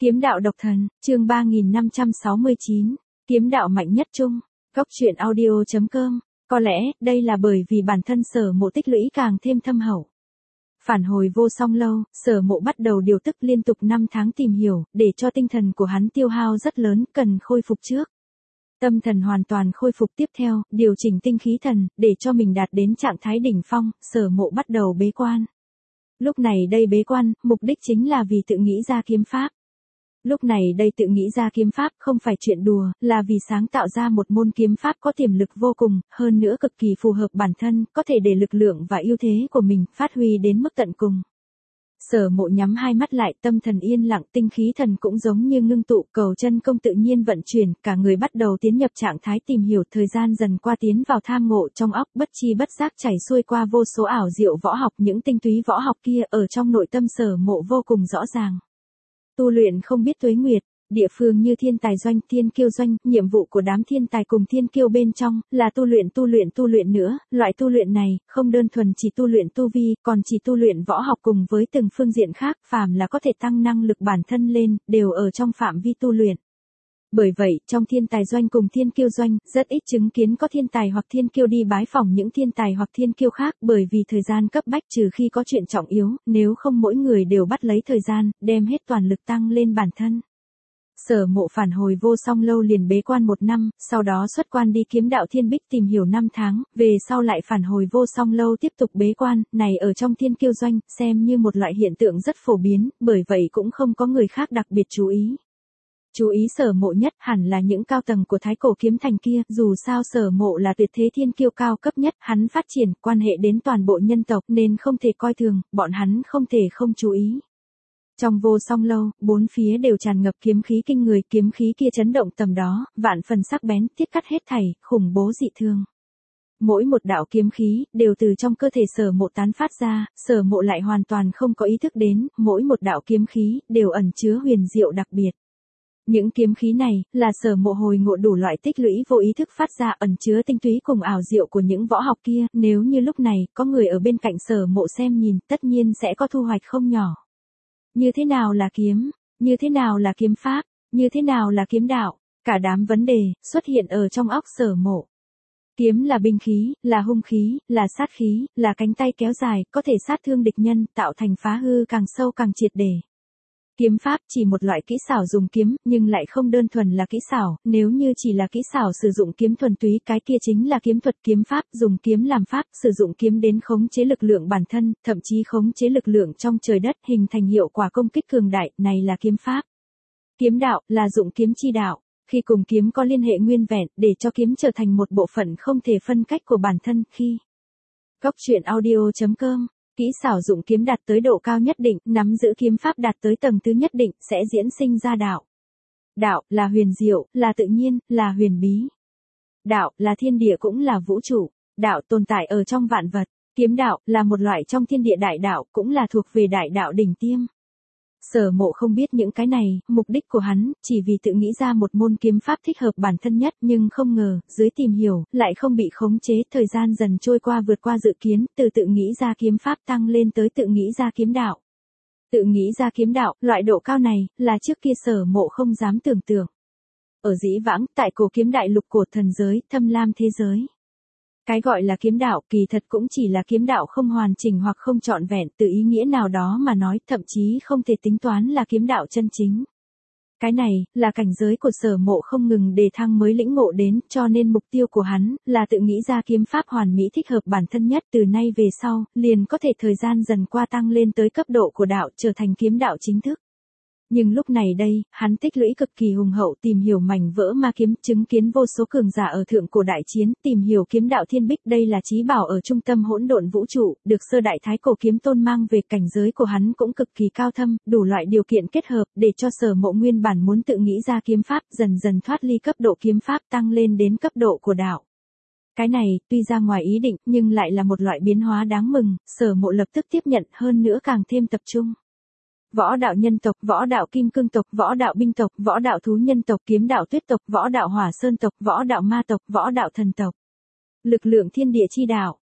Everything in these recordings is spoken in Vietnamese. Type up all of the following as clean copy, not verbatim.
Kiếm đạo độc thần, chương 3569, kiếm đạo mạnh nhất chung, góc truyện audio.com, có lẽ, đây là bởi vì bản thân Sở Mộ tích lũy càng thêm thâm hậu. Phản hồi vô song lâu, Sở Mộ bắt đầu điều tức liên tục 5 tháng tìm hiểu, để cho tinh thần của hắn tiêu hao rất lớn, cần khôi phục trước. Tâm thần hoàn toàn khôi phục tiếp theo, điều chỉnh tinh khí thần, để cho mình đạt đến trạng thái đỉnh phong, Sở Mộ bắt đầu bế quan. Lúc này đây bế quan, mục đích chính là vì tự nghĩ ra kiếm pháp. Lúc này đây tự nghĩ ra kiếm pháp không phải chuyện đùa, là vì sáng tạo ra một môn kiếm pháp có tiềm lực vô cùng, hơn nữa cực kỳ phù hợp bản thân, có thể để lực lượng và ưu thế của mình phát huy đến mức tận cùng. Sở Mộ nhắm hai mắt lại, tâm thần yên lặng, tinh khí thần cũng giống như ngưng tụ, cầu chân công tự nhiên vận chuyển, cả người bắt đầu tiến nhập trạng thái tìm hiểu, thời gian dần qua tiến vào tham ngộ, trong óc bất chi bất giác chảy xuôi qua vô số ảo diệu võ học, những tinh túy võ học kia ở trong nội tâm Sở Mộ vô cùng rõ ràng. Tu luyện không biết tuế nguyệt, địa phương như thiên tài doanh, thiên kiêu doanh, nhiệm vụ của đám thiên tài cùng thiên kiêu bên trong, là tu luyện nữa, loại tu luyện này, không đơn thuần chỉ tu luyện tu vi, còn chỉ tu luyện võ học cùng với từng phương diện khác, phàm là có thể tăng năng lực bản thân lên, đều ở trong phạm vi tu luyện. Bởi vậy, trong thiên tài doanh cùng thiên kiêu doanh, rất ít chứng kiến có thiên tài hoặc thiên kiêu đi bái phỏng những thiên tài hoặc thiên kiêu khác, bởi vì thời gian cấp bách trừ khi có chuyện trọng yếu, nếu không mỗi người đều bắt lấy thời gian, đem hết toàn lực tăng lên bản thân. Sở Mộ phản hồi vô song lâu liền bế quan 1 năm, sau đó xuất quan đi kiếm đạo thiên bích tìm hiểu 5 tháng, về sau lại phản hồi vô song lâu tiếp tục bế quan, này ở trong thiên kiêu doanh, xem như một loại hiện tượng rất phổ biến, bởi vậy cũng không có người khác đặc biệt chú ý. Chú ý Sở Mộ nhất hẳn là những cao tầng của Thái Cổ kiếm thành kia, dù sao Sở Mộ là tuyệt thế thiên kiêu cao cấp nhất, hắn phát triển quan hệ đến toàn bộ nhân tộc nên không thể coi thường, bọn hắn không thể không chú ý. Trong vô song lâu, bốn phía đều tràn ngập kiếm khí kinh người, kiếm khí kia chấn động tầm đó, vạn phần sắc bén, tiết cắt hết thảy, khủng bố dị thường. Mỗi một đạo kiếm khí, đều từ trong cơ thể Sở Mộ tán phát ra, Sở Mộ lại hoàn toàn không có ý thức đến, mỗi một đạo kiếm khí, đều ẩn chứa huyền diệu đặc biệt. Những kiếm khí này, là Sở Mộ hồi ngộ đủ loại tích lũy vô ý thức phát ra, ẩn chứa tinh túy cùng ảo diệu của những võ học kia, nếu như lúc này, có người ở bên cạnh Sở Mộ xem nhìn, tất nhiên sẽ có thu hoạch không nhỏ. Như thế nào là kiếm? Như thế nào là kiếm pháp? Như thế nào là kiếm đạo? Cả đám vấn đề, xuất hiện ở trong óc Sở Mộ. Kiếm là binh khí, là hung khí, là sát khí, là cánh tay kéo dài, có thể sát thương địch nhân, tạo thành phá hư càng sâu càng triệt để. Kiếm pháp chỉ một loại kỹ xảo dùng kiếm, nhưng lại không đơn thuần là kỹ xảo, nếu như chỉ là kỹ xảo sử dụng kiếm thuần túy, cái kia chính là kiếm thuật. Kiếm pháp, dùng kiếm làm pháp, sử dụng kiếm đến khống chế lực lượng bản thân, thậm chí khống chế lực lượng trong trời đất, hình thành hiệu quả công kích cường đại, này là kiếm pháp. Kiếm đạo, là dụng kiếm chi đạo, khi cùng kiếm có liên hệ nguyên vẹn, để cho kiếm trở thành một bộ phận không thể phân cách của bản thân, khi góc truyện audio.com. Kỹ xảo dụng kiếm đạt tới độ cao nhất định, nắm giữ kiếm pháp đạt tới tầng thứ nhất định, sẽ diễn sinh ra đạo. Đạo, là huyền diệu, là tự nhiên, là huyền bí. Đạo, là thiên địa cũng là vũ trụ. Đạo tồn tại ở trong vạn vật. Kiếm đạo, là một loại trong thiên địa đại đạo, cũng là thuộc về đại đạo đỉnh tiêm. Sở Mộ không biết những cái này, mục đích của hắn, chỉ vì tự nghĩ ra một môn kiếm pháp thích hợp bản thân nhất, nhưng không ngờ, dưới tìm hiểu, lại không bị khống chế, thời gian dần trôi qua vượt qua dự kiến, từ tự nghĩ ra kiếm pháp tăng lên tới tự nghĩ ra kiếm đạo. Tự nghĩ ra kiếm đạo, loại độ cao này, là trước kia Sở Mộ không dám tưởng tượng. Ở dĩ vãng, tại cổ kiếm đại lục của thần giới, thâm lam thế giới. Cái gọi là kiếm đạo, kỳ thật cũng chỉ là kiếm đạo không hoàn chỉnh hoặc không trọn vẹn, từ ý nghĩa nào đó mà nói, thậm chí không thể tính toán là kiếm đạo chân chính. Cái này, là cảnh giới của Sở Mộ không ngừng đề thăng mới lĩnh ngộ đến, cho nên mục tiêu của hắn, là tự nghĩ ra kiếm pháp hoàn mỹ thích hợp bản thân nhất, từ nay về sau, liền có thể thời gian dần qua tăng lên tới cấp độ của đạo, trở thành kiếm đạo chính thức. Nhưng lúc này đây, hắn tích lũy cực kỳ hùng hậu, tìm hiểu mảnh vỡ ma kiếm, chứng kiến vô số cường giả ở thượng cổ đại chiến, tìm hiểu kiếm đạo thiên bích, đây là chí bảo ở trung tâm hỗn độn vũ trụ, được sơ đại thái cổ kiếm tôn mang về, cảnh giới của hắn cũng cực kỳ cao thâm, đủ loại điều kiện kết hợp, để cho Sở Mộ nguyên bản muốn tự nghĩ ra kiếm pháp, dần dần thoát ly cấp độ kiếm pháp, tăng lên đến cấp độ của đạo. Cái này, tuy ra ngoài ý định, nhưng lại là một loại biến hóa đáng mừng, Sở Mộ lập tức tiếp nhận, hơn nữa càng thêm tập trung. Võ đạo nhân tộc, võ đạo kim cương tộc, võ đạo binh tộc, võ đạo thú nhân tộc, kiếm đạo tuyết tộc, võ đạo hỏa sơn tộc, võ đạo ma tộc, võ đạo thần tộc. Lực lượng thiên địa chi đạo.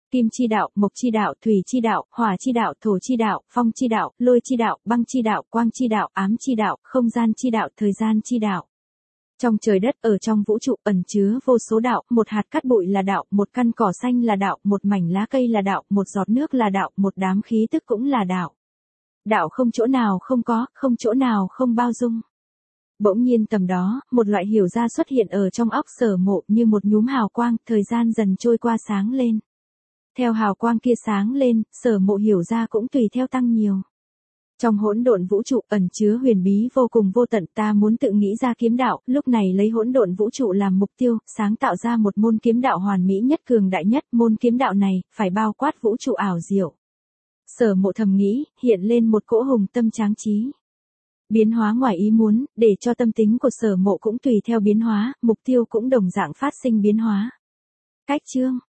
Kim chi đạo, mộc chi đạo, thủy chi đạo, hỏa chi đạo, thổ chi đạo, phong chi đạo, lôi chi đạo, băng chi đạo, quang chi đạo, ám chi đạo, không gian chi đạo, thời gian chi đạo. Trong trời đất ở trong vũ trụ ẩn chứa vô số đạo, một hạt cát bụi là đạo, một căn cỏ xanh là đạo, một mảnh lá cây là đạo, một giọt nước là đạo, một đám khí tức cũng là đạo. Đạo không chỗ nào không có, không chỗ nào không bao dung. Bỗng nhiên tầm đó, một loại hiểu ra xuất hiện ở trong óc Sở Mộ như một nhúm hào quang, thời gian dần trôi qua sáng lên. Theo hào quang kia sáng lên, Sở Mộ hiểu ra cũng tùy theo tăng nhiều. Trong hỗn độn vũ trụ ẩn chứa huyền bí vô cùng vô tận, ta muốn tự nghĩ ra kiếm đạo, lúc này lấy hỗn độn vũ trụ làm mục tiêu, sáng tạo ra một môn kiếm đạo hoàn mỹ nhất cường đại nhất, môn kiếm đạo này phải bao quát vũ trụ ảo diệu. Sở Mộ thầm nghĩ, hiện lên một cỗ hùng tâm tráng trí. Biến hóa ngoài ý muốn, để cho tâm tính của Sở Mộ cũng tùy theo biến hóa, mục tiêu cũng đồng dạng phát sinh biến hóa. Cách chương